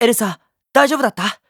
エルサ、大丈夫だった？